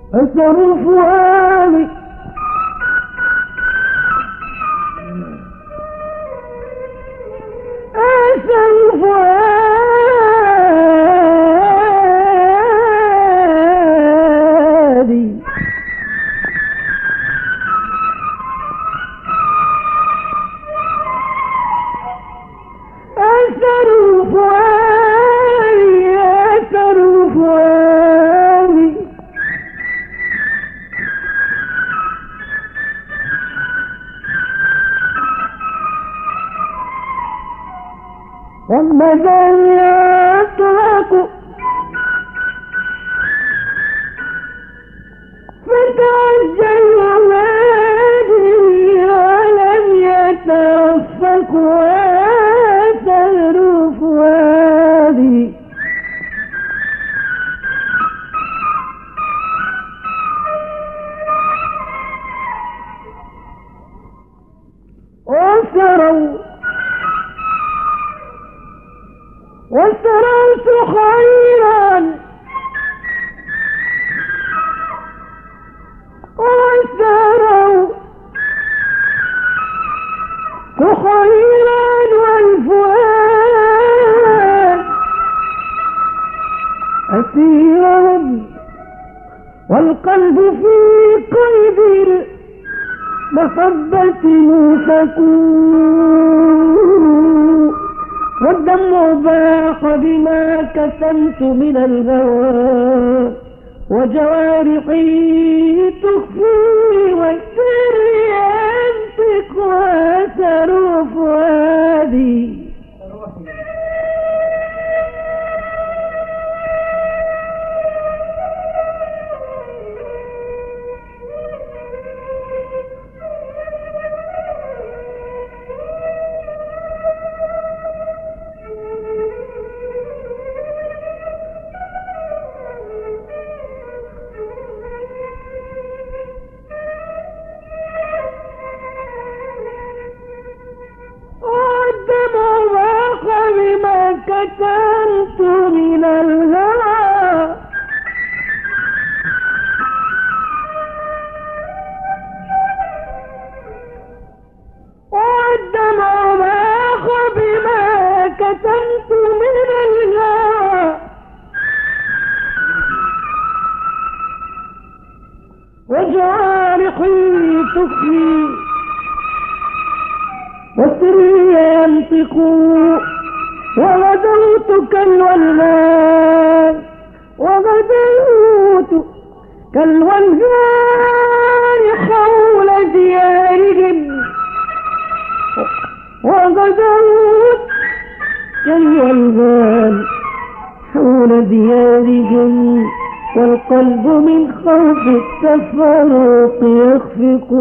أثر فؤادي أثر فؤادي أثر فؤادي أثر فؤادي ومدى يطلق فتعجل وادي ولم يترفق وأثر فؤادي وسررت خيرا وسررت خيرا والفؤاد أسيرا والقلب في قيد المحبة مسكون والدمع باق بما كتمت من الهوى وجوارحي تخفي والسر ينطق وأثر فؤادي كتمت من الهوى والدمع باق بما كتمت من الهوى وجوارحي تخفي وسري ينطق وغدوت كالولهان وغدوت كالولهان حول ديارهم وغدوت كالولهان حول ديارهم والقلب من خوف التفرق يخفق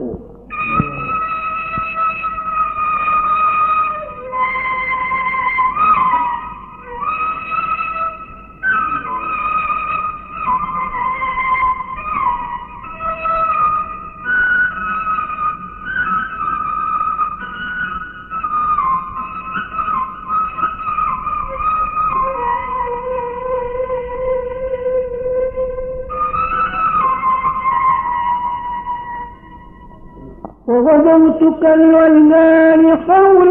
وغدوت كالولهان حول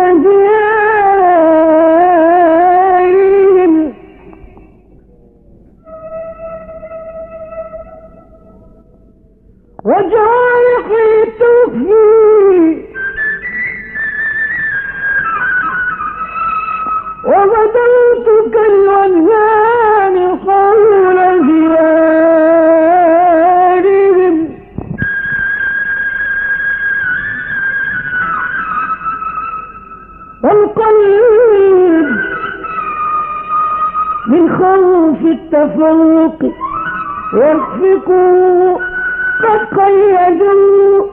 ديارهم وجوارحي تخفي وغدوت كالولهان حول ديارهم والقلب من خوف التفرق يخفق قد قيدوا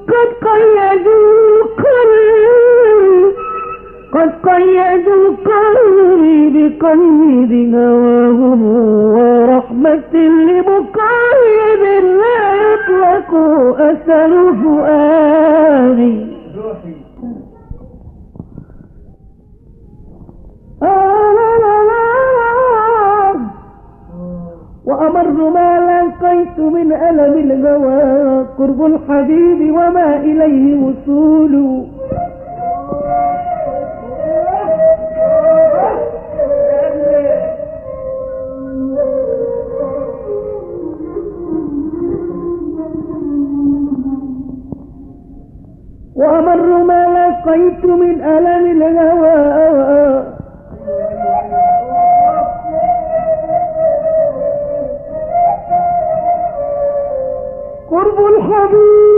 قلبي بقيد هواهم ورحمة لمقيد لا يطلق أثر فؤادي وأمر ما لك لاقيت من ألم الهوى قرب الحبيب وما إليه وصول. وأمر ما لقيت من ألم الهوى قرب الحبيب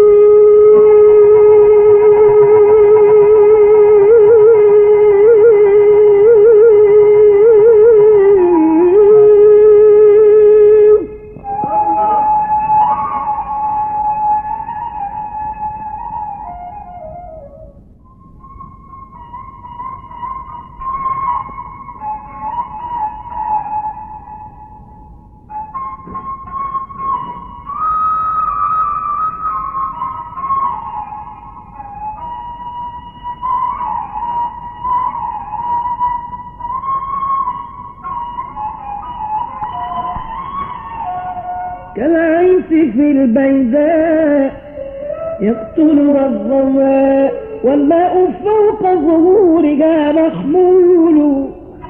كالعيس في البيداء يقتل الظماء والماء فوق ظهورها محمول.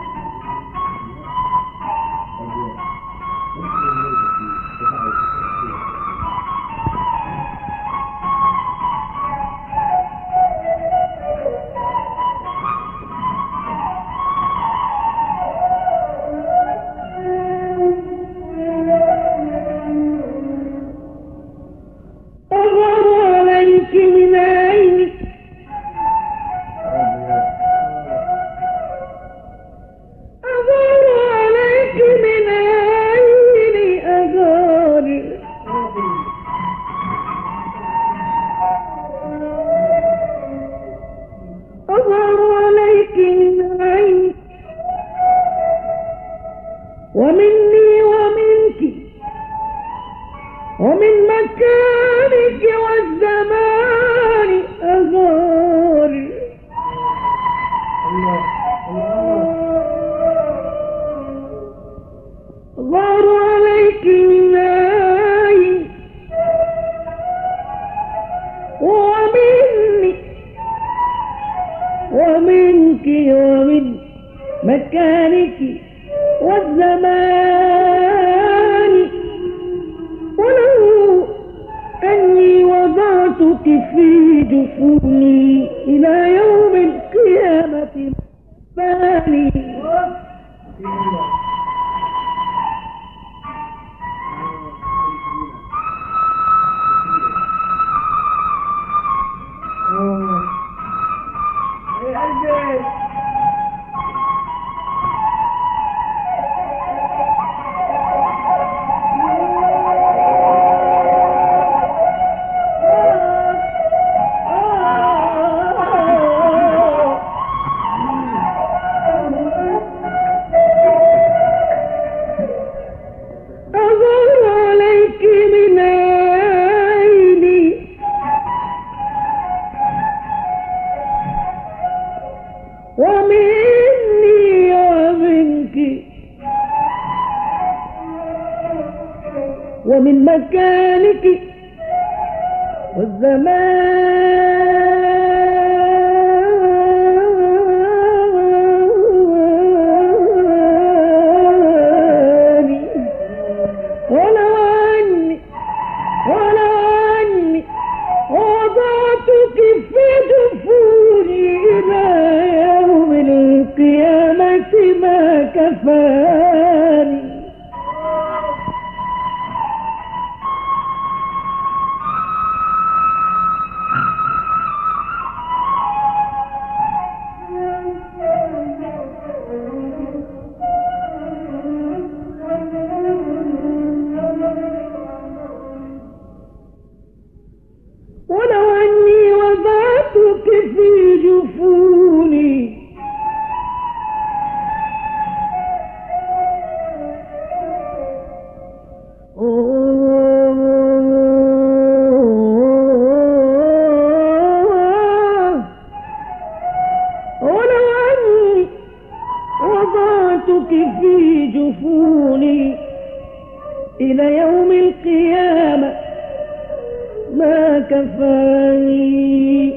ومني ومنك ومن مكانك والزمان أغار. أغار عليك من عين ومني ومنك ومن مكانك والزمان، ولو أني وضعتك في جفوني إلى يوم القيامة بالي. ومني ومنك ومن مكانك والزمان، ولو أني وضعتك في جفوني إلى يوم القيامة ما كفاني. ولو أني وضعتك في جفوني ولو أني وضعتك في جفوني إلى يوم القيامة ما كفاني.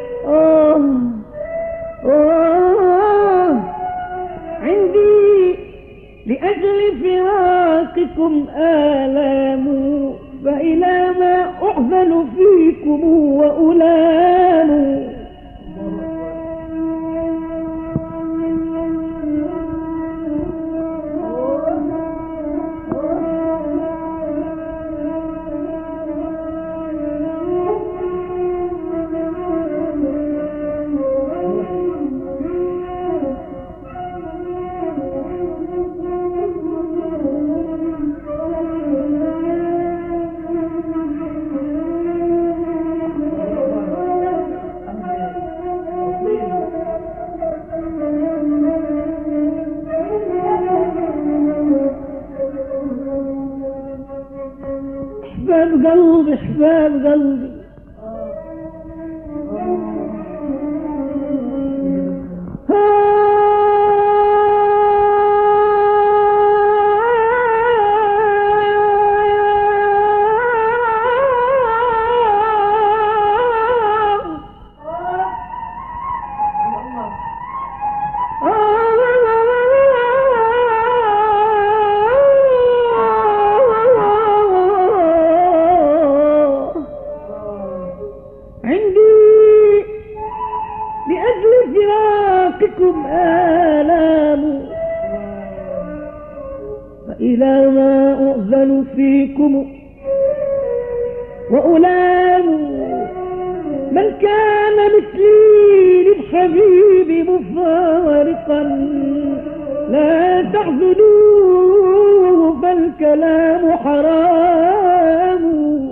عندي لأجل فراقكم آلام، فإلى ما أحزن فيكم وألام. احباب قلبي احباب قلبي، آلام، فإلى ما أؤذن فيكم وألام. من كان مثلي للحبيب مفارقا لا تحزنوه فالكلام حرام.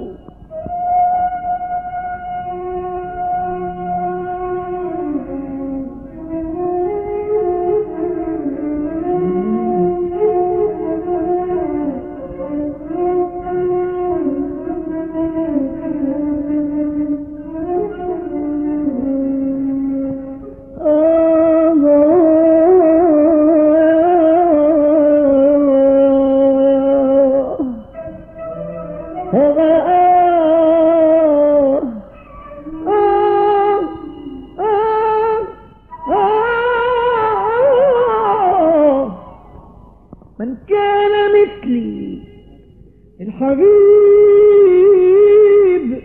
من كان مثلي الحبيب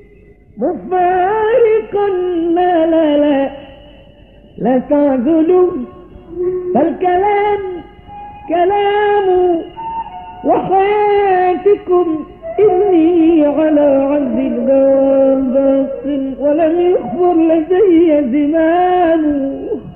مفارقا لا لا لا لا تعذلوا فالكلام كلام. وحياتكم إني على عز الجواب باق ولم يخبر لدي زمان.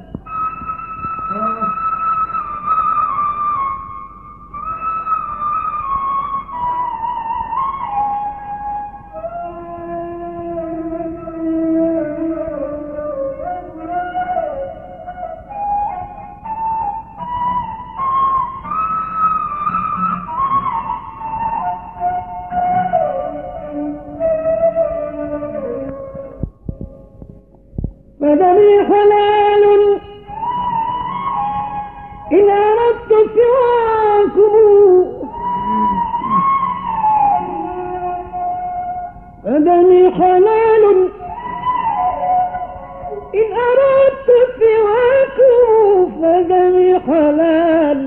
فدمي حلال إن أردت سواكم، فدمي حلال إن أردت سواكم، فدمي حلال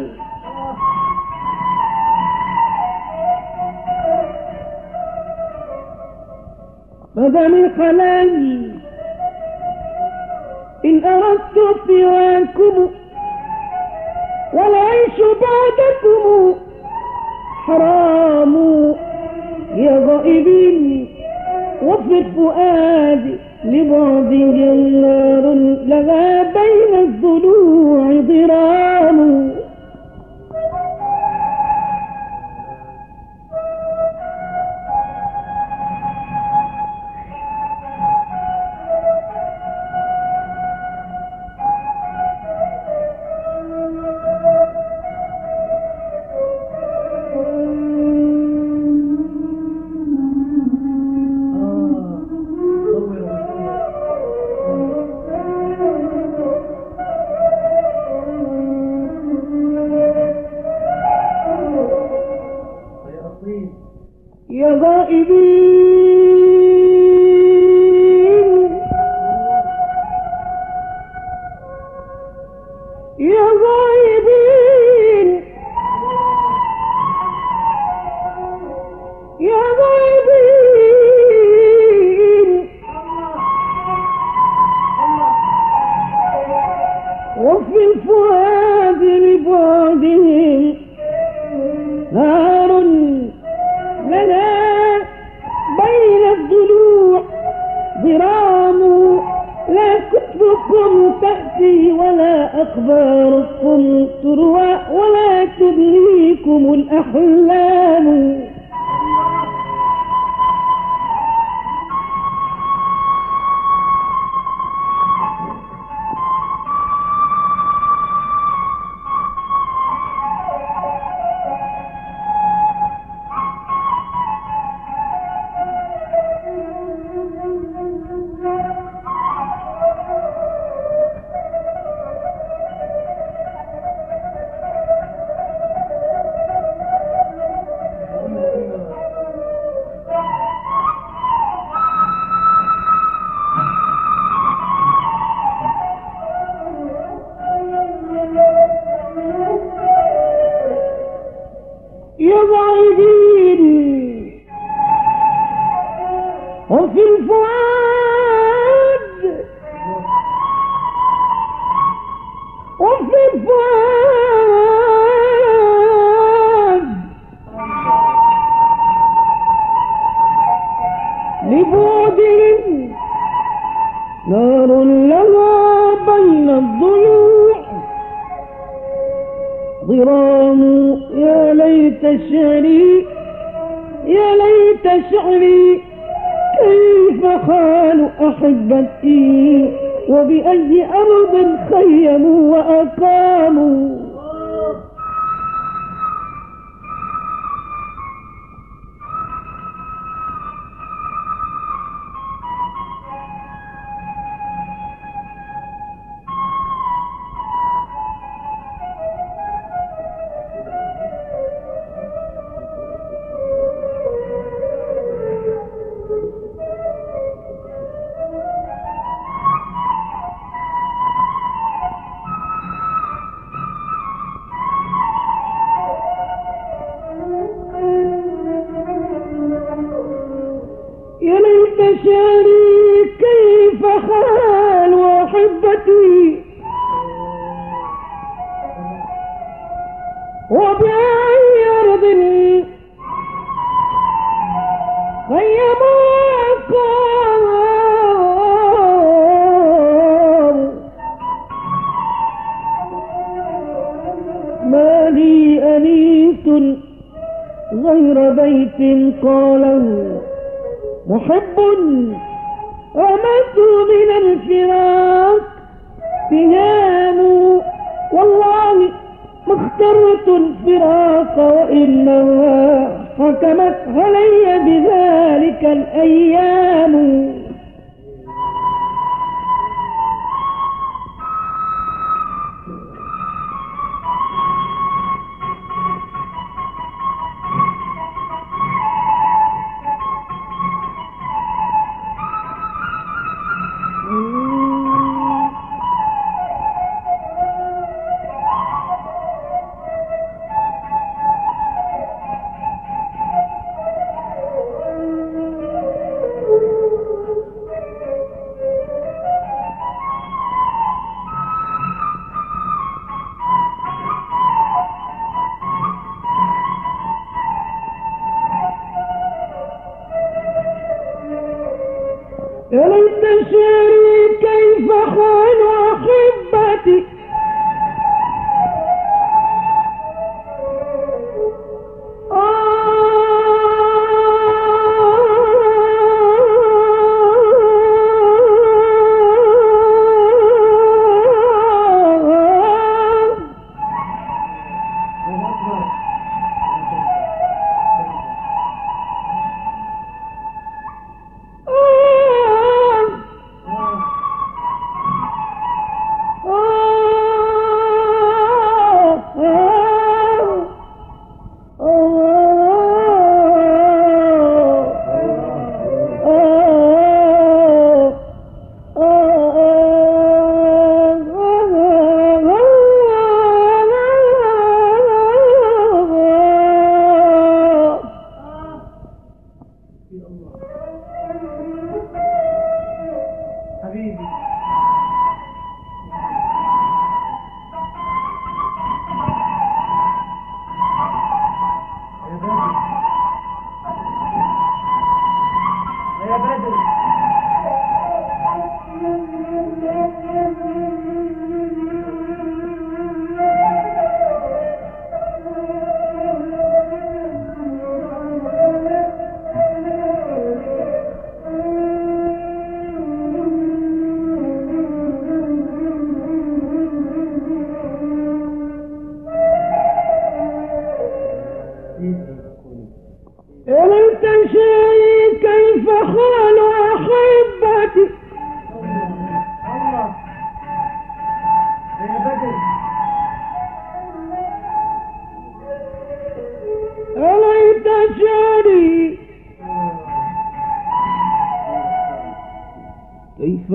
فدمي حلال إن أردت سواكم، والعيش بعدكم حرام. يا غائبين وفي الفؤاد لبعد جنار لها بين الضلوع ضرام. يا غايبين يا غايبين وفي الفؤاد لبعدهم نار لنا بين الضلوع ضرام لا كتبكم تأتي ولا أخباركم تروى ولا تدريكم الأحلام يا غايبين وفي الفؤاد وفي الفؤاد لبعدهم نار لها بين الضلوع ضرام يا ليت شعري يا ليت شعري كيف خان أحبتي وبأي أرض خيموا وأقاموا يا ليت شعري كيف خان وأحبتي وبأي أرض خيموا وأقاموا ما لي أنيس غير بيت قاله محب رمت من الفراق سهام والله ما اخترت الفراق وإنما حكمت علي بذلك الأيام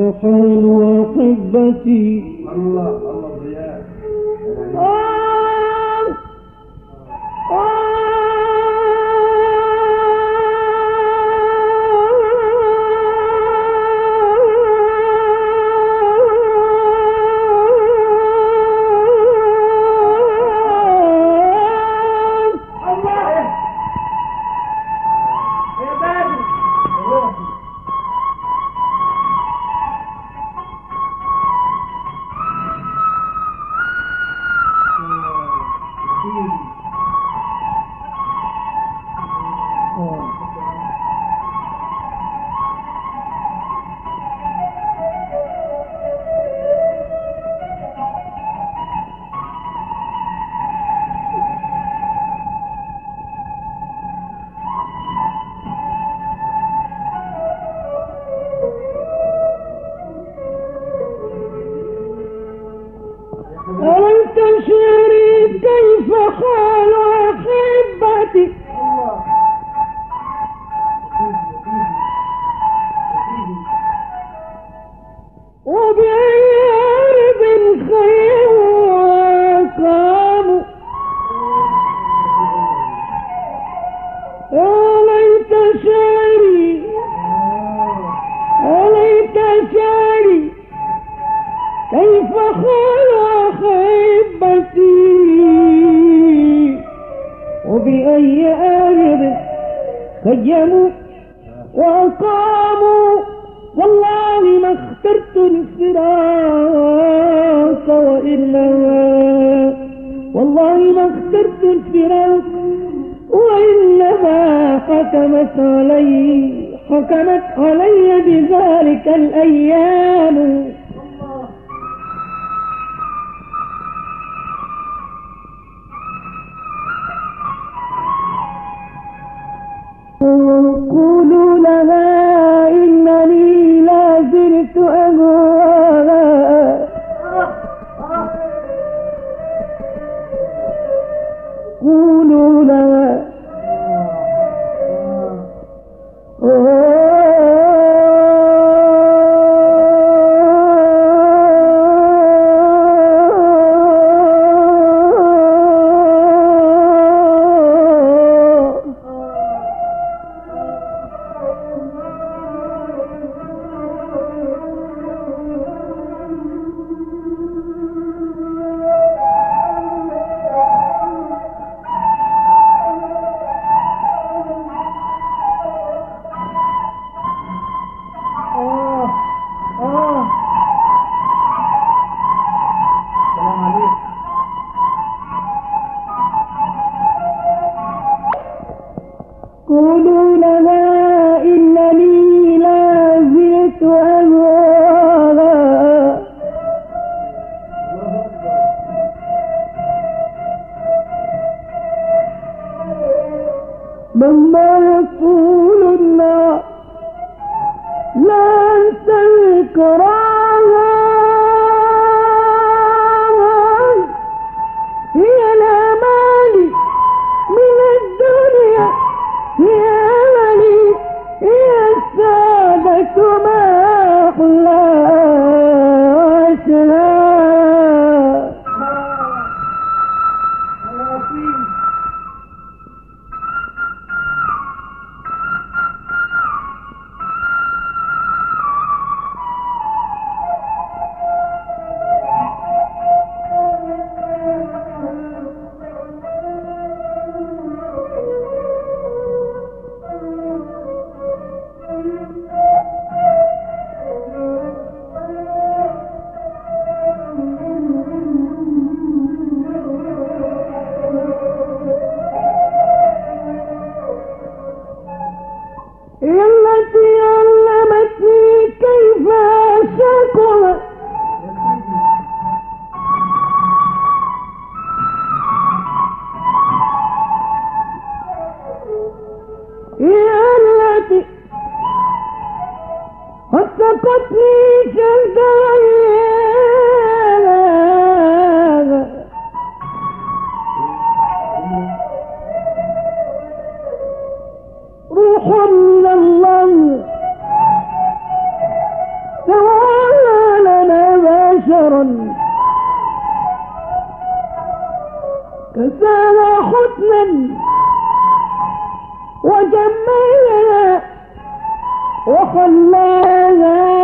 حال أحبتي. الله الله ضياء. أليس شعري كيف حال أحبتي وبأي أرض خيرها قاموا. أليس شعري كيف حال أحبتي وبأي أرض خيموا وأقاموا. والله ما اخترت الفراق وإنما حكمت علي بذلك الأيام. قولوا لها إنني لا زلت أهواها. قولوا لها قولوا لها إنني لا زلت أهواها. مهما يقول الناس لا أنسى الكراهة. هي الأمال من الدنيا، هي أملي، هي السعادة ما أحلاها. كساها حسنا وجملها وخلاها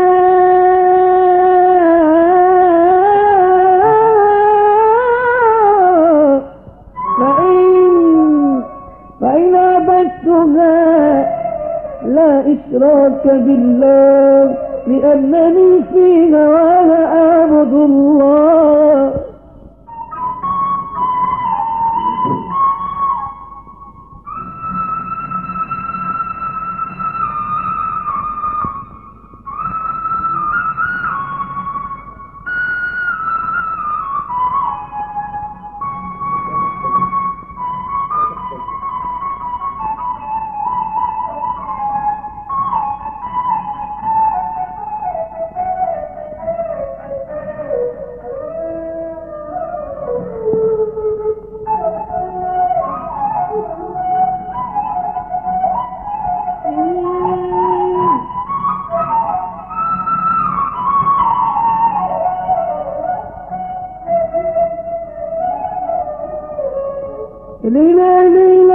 فإن عبدتها لا إشراك بالله لأنني في هواها أعبد الله. إلينا